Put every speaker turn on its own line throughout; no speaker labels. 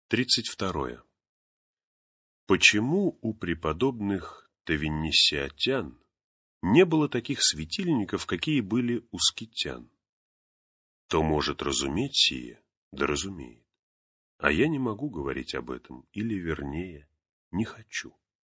32. Почему у преподобных тавеннисиотян не было таких светильников, какие были у скитян? Кто может разуметь сие, да разумеет. А я не могу говорить об этом, или, вернее, не хочу.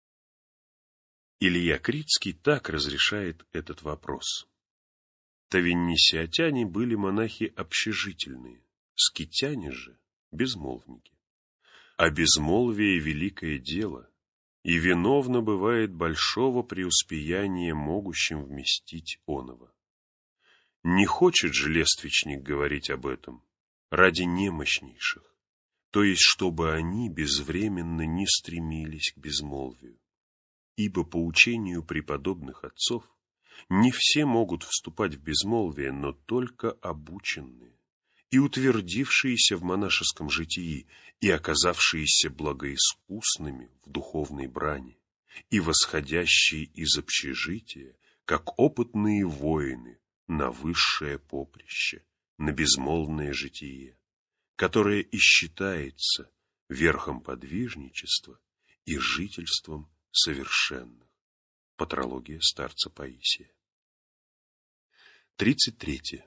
Илья Критский так разрешает этот вопрос. Тавеннисиотяне были монахи общежительные, скитяне же – безмолвники. А безмолвие – великое дело, и виновно бывает большого преуспеяния, могущим вместить оного. Не хочет же лествичник говорить об этом ради немощнейших, то есть чтобы они безвременно не стремились к безмолвию. Ибо по учению преподобных отцов не все могут вступать в безмолвие, но только обученные и утвердившиеся в монашеском житии, и оказавшиеся благоискусными в духовной брани, и восходящие из общежития, как опытные воины, на высшее поприще, на безмолвное житие, которое и считается верхом подвижничества и жительством совершенных. Патрология старца Паисия. 33.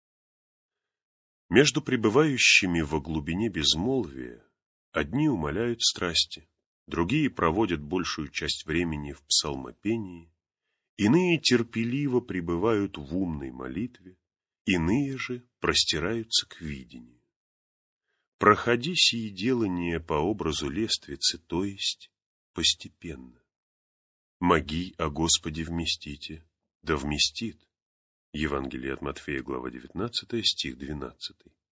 Между пребывающими во глубине безмолвия одни умаляют страсти, другие проводят большую часть времени в псалмопении, иные терпеливо пребывают в умной молитве, иные же простираются к видению. Проходи сие делание по образу лествицы, то есть постепенно. Моги о Господе вместите, да вместит. Евангелие от Матфея, глава 19, стих 12.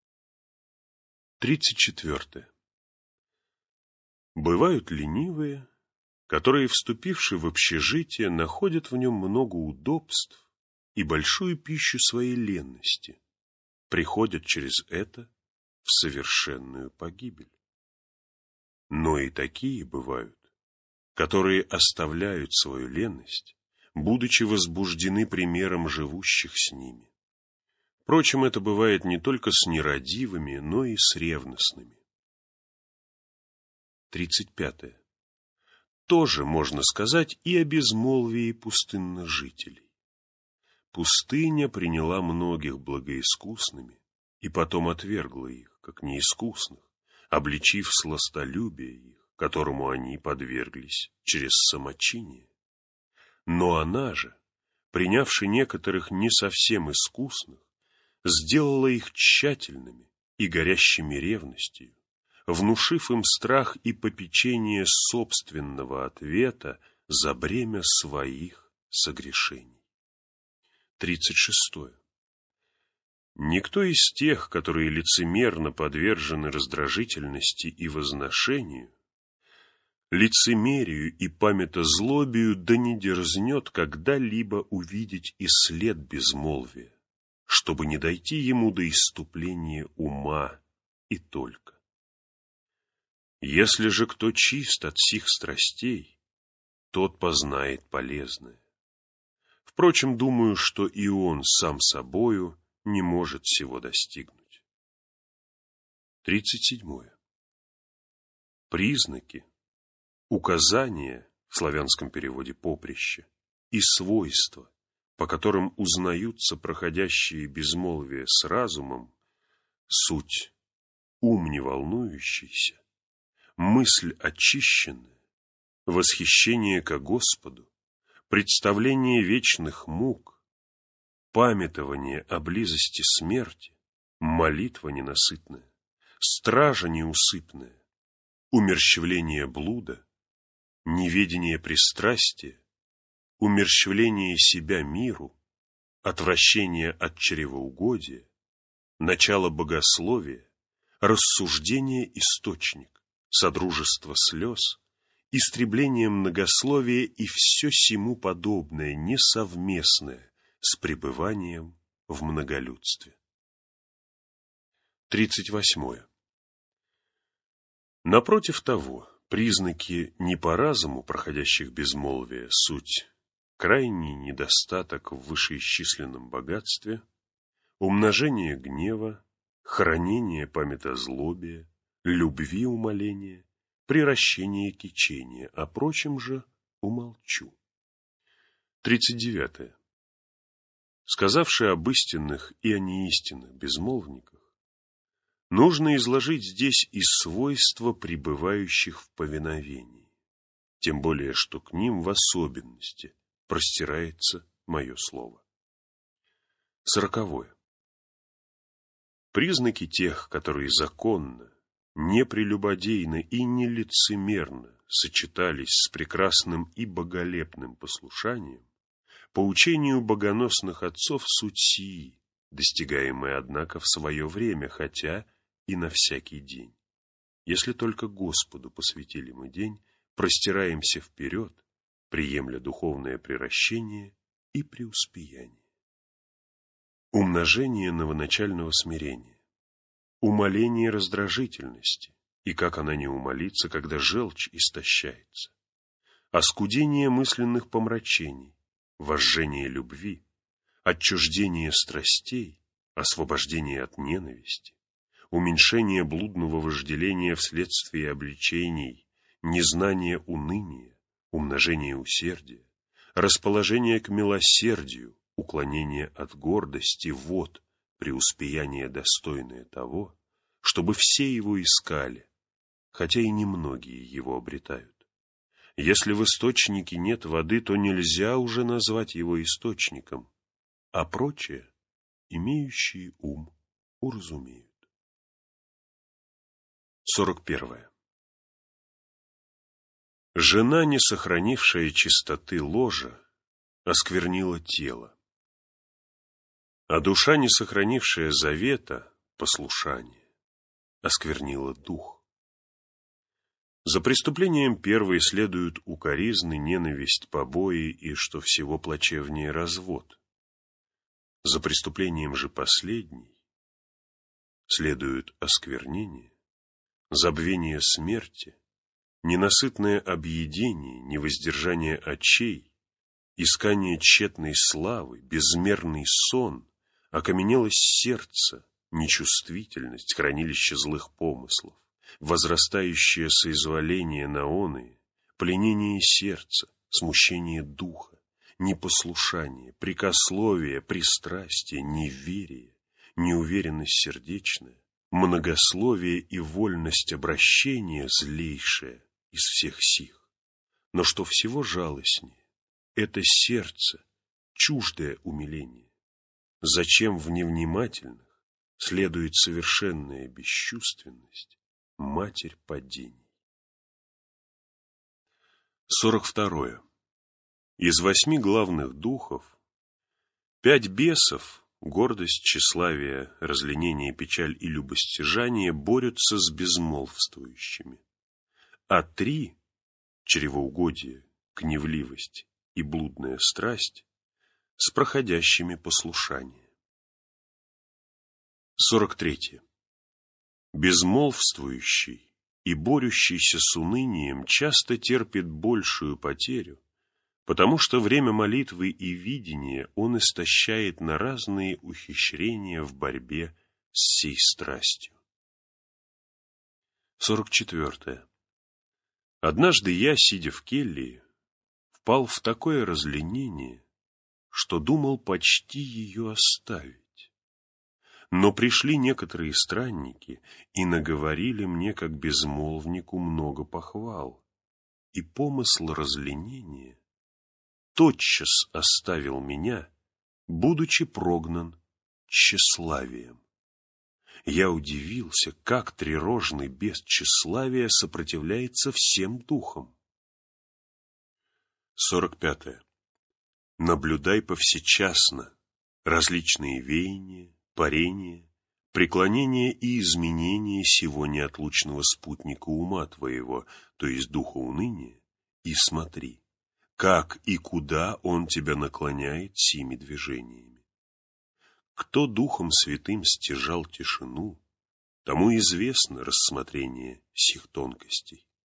34. Бывают ленивые, которые, вступивши в общежитие, находят в нем много удобств и большую пищу своей ленности, приходят через это в совершенную погибель. Но и такие бывают, которые оставляют свою ленность, будучи возбуждены примером живущих с ними. Впрочем, это бывает не только с нерадивыми, но и с ревностными. 35. Тоже можно сказать и о безмолвии пустынных жителей. Пустыня приняла многих благоискусными и потом отвергла их, как неискусных, обличив сластолюбие их, которому они подверглись через самочиние. Но она же, принявши некоторых не совсем искусных, сделала их тщательными и горящими ревностью, внушив им страх и попечение собственного ответа за бремя своих согрешений. 36. Никто из тех, которые лицемерно подвержены раздражительности и возношению, лицемерию и памятозлобию, да не дерзнет когда-либо увидеть и след безмолвия, чтобы не дойти ему до исступления ума и только. Если же кто чист от сих страстей, тот познает полезное. Впрочем, думаю, что и он сам собою не может всего достигнуть. 37. Признаки, указания в славянском переводе поприще и свойства, по которым узнаются проходящие безмолвие с разумом, суть ум не волнующийся, мысль очищенная, восхищение ко Господу, представление вечных мук, памятование о близости смерти, молитва ненасытная, стража неусыпная, умерщвление блуда, неведение пристрастия, умерщвление себя миру, отвращение от чревоугодия, начало богословия, рассуждение источник, содружество слез, истребление многословия и все сему подобное, несовместное с пребыванием в многолюдстве. 38. Напротив того, признаки не по разуму проходящих безмолвие суть крайний недостаток в вышеисчисленном богатстве, умножение гнева, хранение памятозлобия, любви умоление, приращение кичения, о прочем же умолчу. 39. Сказавши об истинных и о неистинных безмолвниках, нужно изложить здесь и свойства пребывающих в повиновении, тем более, что к ним в особенности простирается мое слово. 40. Признаки тех, которые законно, непрелюбодейно и нелицемерно сочетались с прекрасным и боголепным послушанием, по учению богоносных отцов суть сии, достигаемые, однако, в свое время, хотя и на всякий день. Если только Господу посвятили мы день, простираемся вперед, приемля духовное приращение и преуспеяние. Умножение новоначального смирения, умаление раздражительности, и как она не умолится, когда желчь истощается, оскудение мысленных помрачений, возжжение любви, отчуждение страстей, освобождение от ненависти, уменьшение блудного вожделения вследствие обличений, незнание уныния, умножение усердия, расположение к милосердию, уклонение от гордости — вот преуспеяние, достойное того, чтобы все его искали, хотя и немногие его обретают. Если в источнике нет воды, то нельзя уже назвать его источником, а прочее имеющие ум уразумеют. 41. Жена, не сохранившая чистоты ложа, осквернила тело, а душа, не сохранившая завета, послушания, осквернила дух. За преступлением первой следуют укоризны, ненависть, побои и, что всего плачевнее, развод. За преступлением же последней следуют осквернение, забвение смерти, ненасытное объедение, невоздержание очей, искание тщетной славы, безмерный сон, окаменелость сердца, нечувствительность, хранилище злых помыслов, возрастающее соизволение на оные, пленение сердца, смущение духа, непослушание, прикословие, пристрастие, неверие, неуверенность сердечная, многословие и вольность обращения злейшая из всех сих. Но что всего жалостнее, это сердце, чуждое умиление. Зачем в невнимательных следует совершенная бесчувственность, матерь падений? 42. Из 8 главных духов 5 бесов, гордость, тщеславие, разленение, печаль и любостяжание, борются с безмолвствующими, а 3 чревоугодие, гневливость и блудная страсть с проходящими послушания. 43. Безмолвствующий и борющийся с унынием часто терпит большую потерю, потому что время молитвы и видения он истощает на разные ухищрения в борьбе с сей страстью. 44. Однажды я, сидя в келье, впал в такое разленение, что думал почти ее оставить. Но пришли некоторые странники и наговорили мне, как безмолвнику, много похвал, и помысл разленения тотчас оставил меня, будучи прогнан тщеславием. Я удивился, как трирожный без тщеславия сопротивляется всем духам. 45. Наблюдай повсечасно различные веяния, парения, преклонения и изменения сего неотлучного спутника ума твоего, то есть духа уныния, и смотри, как и куда он тебя наклоняет сими движениями. Кто Духом Святым стяжал тишину, тому известно рассмотрение сих тонкостей.